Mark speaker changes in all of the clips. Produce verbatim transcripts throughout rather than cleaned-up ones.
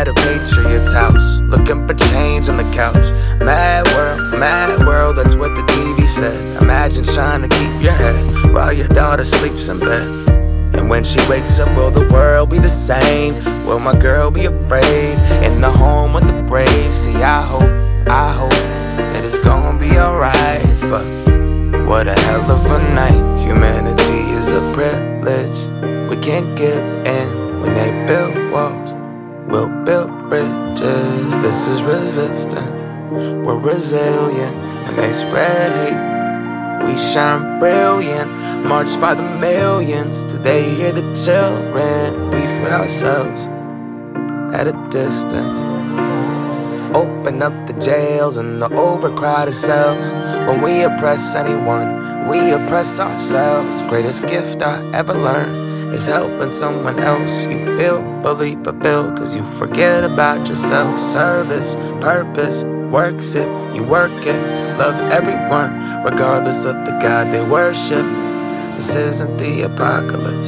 Speaker 1: at a patriot's house, looking for change on the couch. Mad world, mad world, that's what the T V said. Imagine trying to keep your head while your daughter sleeps in bed. And when she wakes up, will the world be the same? Will my girl be afraid in the home of the brave? See, I hope, I hope that it's gonna be alright. But what a hell of a night. Humanity is a privilege. We can't give in when they build walls. We'll build bridges. This is resistance. We're resilient when they spread hate. We shine brilliant, marched by the millions. Do they hear the children? We feel ourselves at a distance. Open up the jails and the overcrowded cells. When we oppress anyone, we oppress ourselves. Greatest gift I ever learned is helping someone else. You feel, believe, fulfill, cause you forget about yourself. Service, purpose, works if you work it. Love everyone, regardless of the God they worship. This isn't the apocalypse.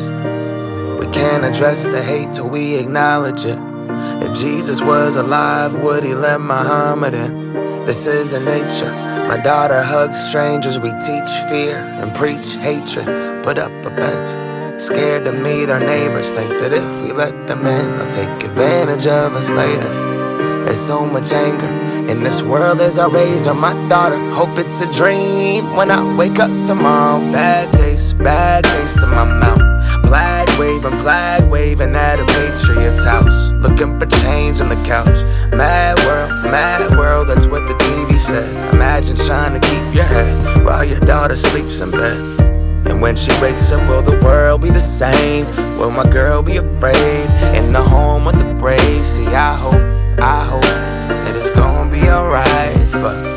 Speaker 1: We can't address the hate till we acknowledge it. If Jesus was alive, would he let Muhammad in? This isn't nature. My daughter hugs strangers. We teach fear and preach hatred. Put up a fence, scared to meet our neighbors. Think that if we let them in, they'll take advantage of us later. There's so much anger in this world as I raise her. My daughter, hope it's a dream when I wake up tomorrow. Bad taste, bad taste in my mouth. Flag waving, flag waving at a patriot's house, looking for change on the couch. Mad world, mad world, that's what the T V said. Imagine trying to keep your head while your daughter sleeps in bed. And when she wakes up, will the world be the same? Will my girl be afraid in the home of the brave? See, I hope, I hope that it's gonna be alright.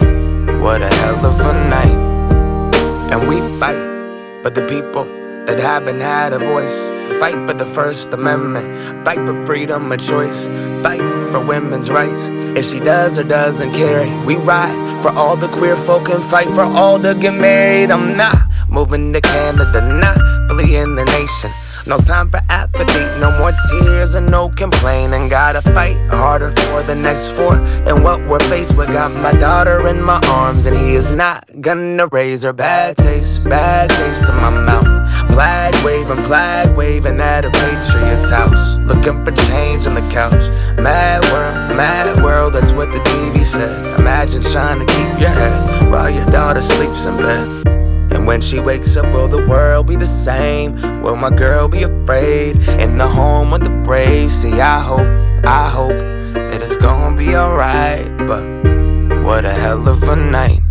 Speaker 1: But what a hell of a night. And we fight for the people that haven't had a voice. Fight for the First Amendment. Fight for freedom of choice. Fight for women's rights. If she does or doesn't care, we ride for all the queer folk and fight for all to get married. I'm not moving to Canada, not fleeing the nation. No time for apathy, no more tears and no complaining. Gotta fight harder for the next four and what we're faced with. Got my daughter in my arms and he is not gonna raise her. Bad taste, bad taste in my mouth. Flag waving, flag waving at a patriot's house, looking for change on the couch. Mad world, mad world, that's what the T V said. Imagine trying to keep your head while your daughter sleeps in bed. And when she wakes up, will the world be the same? Will my girl be afraid in the home of the brave? See, I hope, I hope that it's gonna be alright. But what a hell of a night.